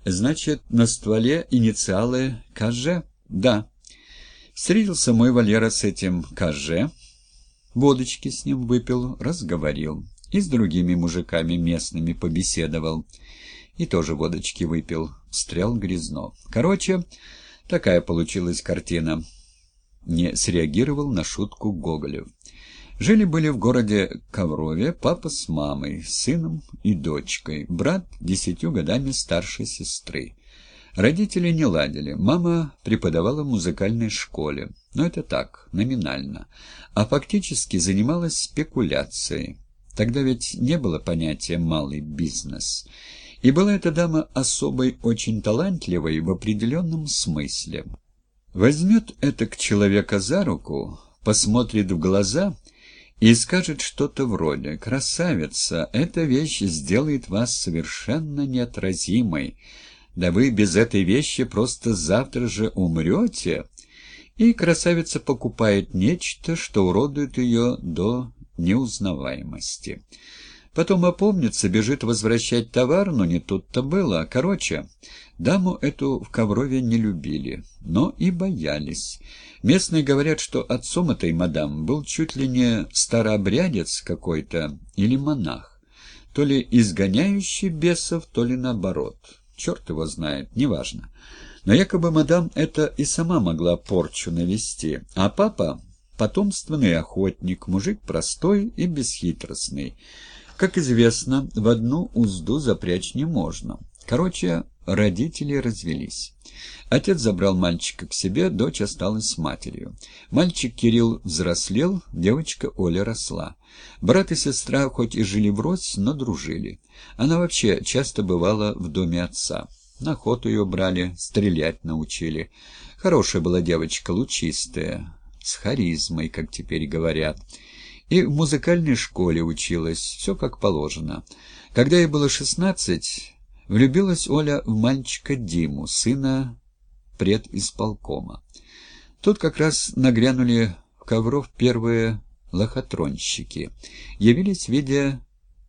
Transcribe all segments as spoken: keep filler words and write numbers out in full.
Значит, на стволе инициалы Ка Же? Да. Встретился мой Валера с этим Ка Же, водочки с ним выпил, разговорил. И с другими мужиками местными побеседовал. И тоже водочки выпил, встрял Грязнов. Короче, такая получилась картина. Не среагировал на шутку Гоголев. Жили-были в городе Коврове папа с мамой, сыном и дочкой, брат десятью годами старше сестры. Родители не ладили. Мама преподавала в музыкальной школе, но это так, номинально, а фактически занималась спекуляцией. Тогда ведь не было понятия «малый бизнес». И была эта дама особой, очень талантливой в определенном смысле. Возьмет этак человека за руку, посмотрит в глаза и скажет что-то вроде: «Красавица, эта вещь сделает вас совершенно неотразимой. Да вы без этой вещи просто завтра же умрете». И красавица покупает нечто, что уродует ее до неузнаваемости. Потом опомнится, бежит возвращать товар, но не тут-то было. Короче, даму эту в Коврове не любили, но и боялись. Местные говорят, что отцом этой мадам был чуть ли не старообрядец какой-то или монах, то ли изгоняющий бесов, то ли наоборот. Черт его знает, неважно. Но якобы мадам это и сама могла порчу навести, а папа — потомственный охотник, мужик простой и бесхитростный. Как известно, в одну узду запрячь не можно. Короче, родители развелись. Отец забрал мальчика к себе, дочь осталась с матерью. Мальчик Кирилл взрослел, девочка Оля росла. Брат и сестра хоть и жили врозь, но дружили. Она вообще часто бывала в доме отца. На охоту ее брали, стрелять научили. Хорошая была девочка, лучистая, с харизмой, как теперь говорят. И в музыкальной школе училась, все как положено. Когда ей было шестнадцать, влюбилась Оля в мальчика Диму, сына предисполкома. Тут как раз нагрянули в Ковров первые лохотронщики. Явились в виде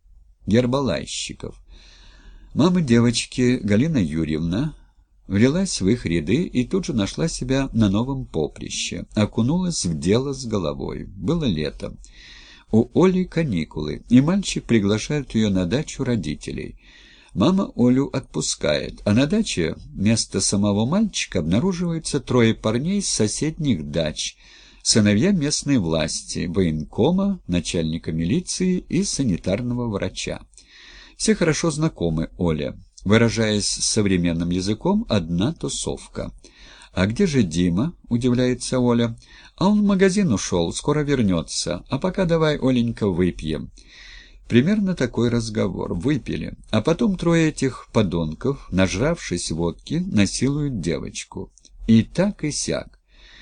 гербалайщиков. Мама девочки, Галина Юрьевна, влилась в их ряды и тут же нашла себя на новом поприще, окунулась в дело с головой. Было лето. У Оли каникулы, и мальчик приглашает ее на дачу родителей. Мама Олю отпускает, а на даче вместо самого мальчика обнаруживается трое парней с соседних дач, сыновья местной власти, военкома, начальника милиции и санитарного врача. Все хорошо знакомы Оле. Выражаясь современным языком, одна тусовка. «А где же Дима?» — удивляется Оля. «А он в магазин ушел, скоро вернется. А пока давай, Оленька, выпьем». Примерно такой разговор. Выпили. А потом трое этих подонков, нажравшись водки, насилуют девочку. И так и сяк.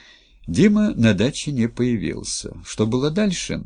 Дима на даче не появился. Что было дальше?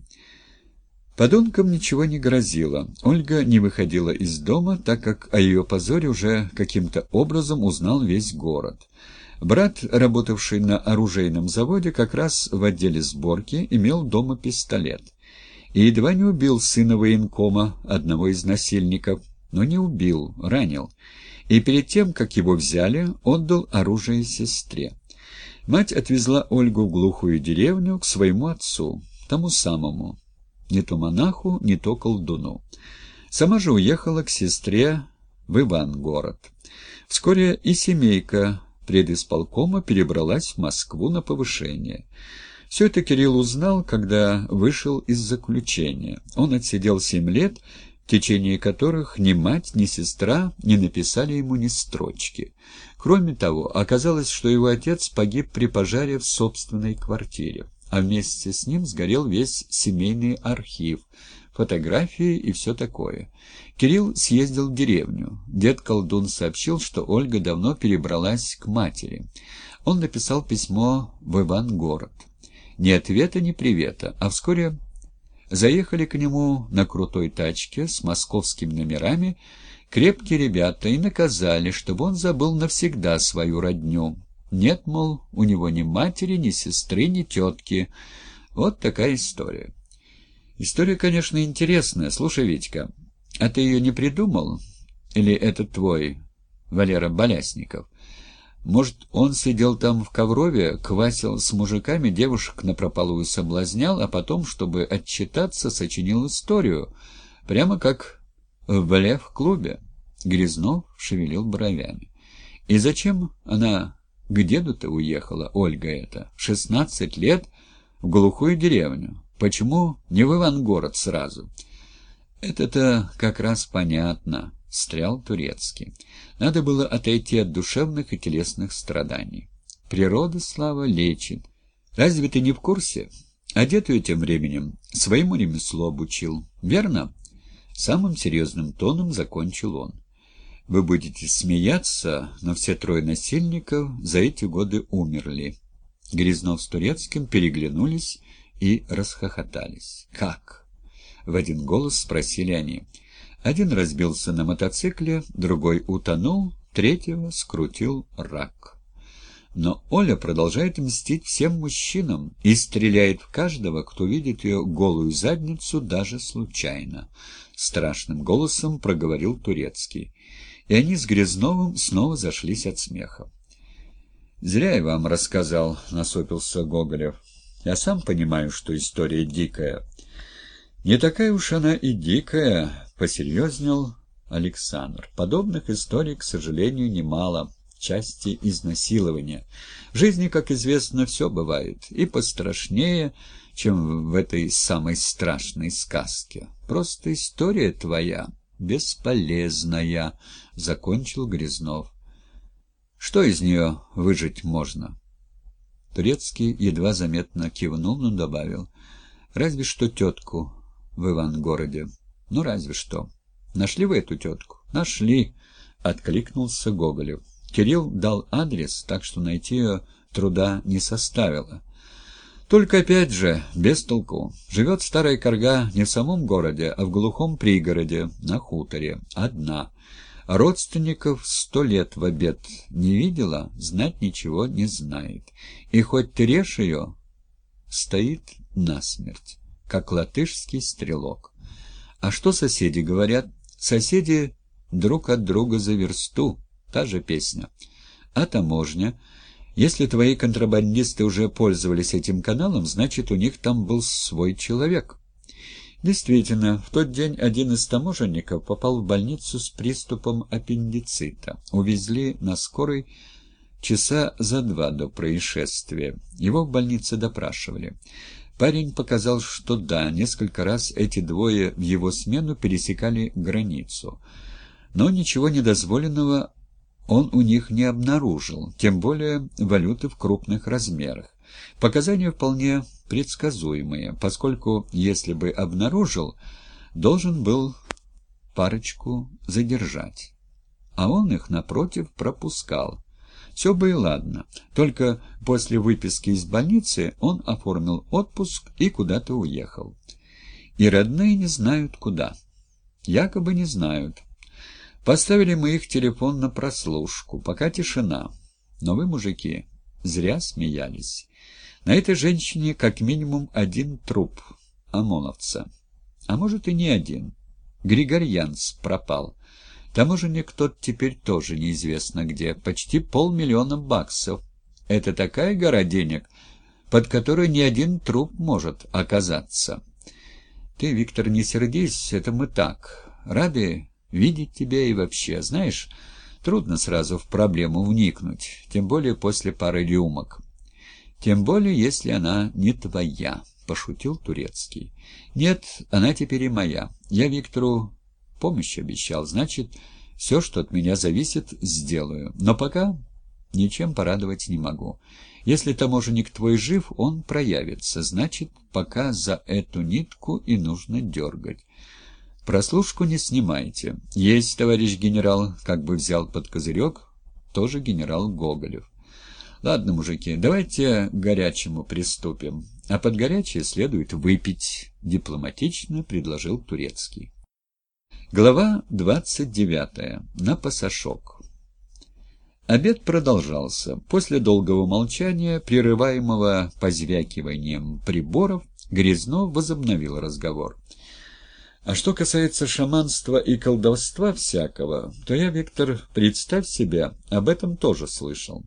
Подонкам ничего не грозило. Ольга не выходила из дома, так как о ее позоре уже каким-то образом узнал весь город. Брат, работавший на оружейном заводе, как раз в отделе сборки, имел дома пистолет. И едва не убил сына военкома, одного из насильников, но не убил, ранил. И перед тем, как его взяли, отдал оружие сестре. Мать отвезла Ольгу в глухую деревню к своему отцу, тому самому, не то монаху, не то колдуну. Сама же уехала к сестре в Ивангород. Вскоре и семейка предисполкома перебралась в Москву на повышение. Все это Кирилл узнал, когда вышел из заключения. Он отсидел семь лет, в течение которых ни мать, ни сестра не написали ему ни строчки. Кроме того, оказалось, что его отец погиб при пожаре в собственной квартире, а вместе с ним сгорел весь семейный архив, фотографии и все такое. Кирилл съездил в деревню. Дед-колдун сообщил, что Ольга давно перебралась к матери. Он написал письмо в Ивангород. Ни ответа, ни привета, а вскоре заехали к нему на крутой тачке с московскими номерами крепкие ребята и наказали, чтобы он забыл навсегда свою родню. Нет, мол, у него ни матери, ни сестры, ни тетки. Вот такая история. История, конечно, интересная. Слушай, Витька, а ты ее не придумал? Или это твой Валера Болясников. Может, он сидел там в Коврове, квасил с мужиками, девушек напропалую соблазнял, а потом, чтобы отчитаться, сочинил историю, прямо как в Блеф-клубе. Грязнов шевелил бровями. И зачем она к деду-то уехала, Ольга эта, в шестнадцать лет в глухую деревню? Почему не в Ивангород сразу? Это-то как раз понятно, встрял Турецкий. Надо было отойти от душевных и телесных страданий. Природа, Слава, лечит. Разве ты не в курсе? А дед ее тем временем своему ремеслу обучил, верно? Самым серьезным тоном закончил он. Вы будете смеяться, но все трое насильников за эти годы умерли. Грязнов с Турецким переглянулись и расхохотались. «Как?» — в один голос спросили они. Один разбился на мотоцикле, другой утонул, третьего скрутил рак. Но Оля продолжает мстить всем мужчинам и стреляет в каждого, кто видит ее голую задницу даже случайно. Страшным голосом проговорил Турецкий. И они с Грязновым снова зашлись от смеха. «Зря я вам рассказал», — насупился Гоголев. «Я сам понимаю, что история дикая». «Не такая уж она и дикая», — посерьезнел Александр. «Подобных историй, к сожалению, немало, в части изнасилования. В жизни, как известно, все бывает, и пострашнее, чем в этой самой страшной сказке. Просто история твоя бесполезная», — закончил Грязнов. «Что из нее выжить можно?» Турецкий едва заметно кивнул, но добавил. «Разве что тетку в Ивангороде. Ну, разве что. Нашли вы эту тетку?» «Нашли», — откликнулся Гоголев. Кирилл дал адрес, так что найти ее труда не составило. Только опять же, без толку. Живет старая корга не в самом городе, а в глухом пригороде, на хуторе, одна. Родственников сто лет в обед не видела, знать ничего не знает. И хоть ты режь ее, стоит насмерть, как латышский стрелок. А что соседи говорят? Соседи друг от друга за версту, та же песня. А таможня? Если твои контрабандисты уже пользовались этим каналом, значит, у них там был свой человек. Действительно, в тот день один из таможенников попал в больницу с приступом аппендицита. Увезли на скорой часа за два до происшествия. Его в больнице допрашивали. Парень показал, что да, несколько раз эти двое в его смену пересекали границу. Но ничего недозволенного он у них не обнаружил, тем более валюты в крупных размерах. Показания вполне предсказуемые, поскольку, если бы обнаружил, должен был парочку задержать. А он их, напротив, пропускал. Все бы и ладно, только после выписки из больницы он оформил отпуск и куда-то уехал. И родные не знают куда. Якобы не знают. Поставили мы их телефон на прослушку, пока тишина. Но вы, мужики, зря смеялись. На этой женщине как минимум один труп ОМОНовца. А может и не один. Григорьянц пропал. Таможенник тот теперь тоже неизвестно где. Почти полмиллиона баксов. Это такая гора денег, под которой ни один труп может оказаться. Ты, Виктор, не сердись, это мы так. Рады видеть тебя и вообще. Знаешь, трудно сразу в проблему вникнуть, тем более после пары рюмок. Тем более, если она не твоя, — пошутил Турецкий. Нет, она теперь и моя. Я Виктору помощь обещал, значит, все, что от меня зависит, сделаю. Но пока ничем порадовать не могу. Если таможенник твой жив, он проявится, значит, пока за эту нитку и нужно дергать. Прослушку не снимайте. Есть, товарищ генерал, как бы взял под козырек, тоже генерал Гоголев. Ладно, мужики, давайте к горячему приступим. А под горячее следует выпить, дипломатично предложил Турецкий. Глава двадцать девятая. На пасашок. Обед продолжался. После долгого молчания, прерываемого позвякиванием приборов, Грязнов возобновил разговор. А что касается шаманства и колдовства всякого, то я, Виктор, представь себе, об этом тоже слышал.